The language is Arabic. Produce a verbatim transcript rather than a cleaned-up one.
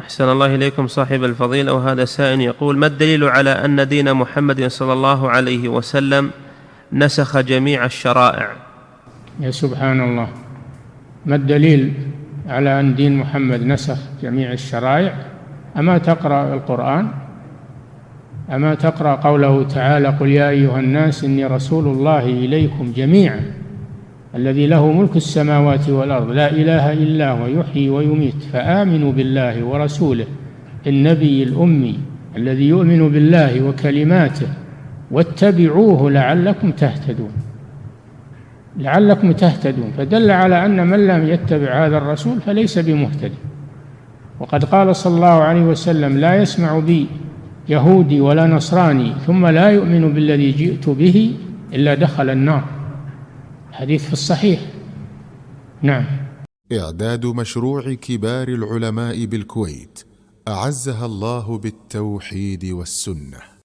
أحسن الله إليكم صاحب الفضيلة. وهذا سائل يقول: ما الدليل على أن دين محمد صلى الله عليه وسلم نسخ جميع الشرائع؟ يا سبحان الله، ما الدليل على أن دين محمد نسخ جميع الشرائع؟ أما تقرأ القرآن؟ أما تقرأ قوله تعالى: قل يا أيها الناس إني رسول الله إليكم جميعا الذي له ملك السماوات والأرض لا إله إلا هو يحيي ويميت فآمنوا بالله ورسوله النبي الأمي الذي يؤمن بالله وكلماته واتبعوه لعلكم تهتدون لعلكم تهتدون فدل على أن من لم يتبع هذا الرسول فليس بمهتد. وقد قال صلى الله عليه وسلم: لا يسمع بي يهودي ولا نصراني ثم لا يؤمن بالذي جئت به إلا دخل النار. حديث في الصحيح. نعم. إعداد مشروع كبار العلماء بالكويت أعزها الله بالتوحيد والسنة.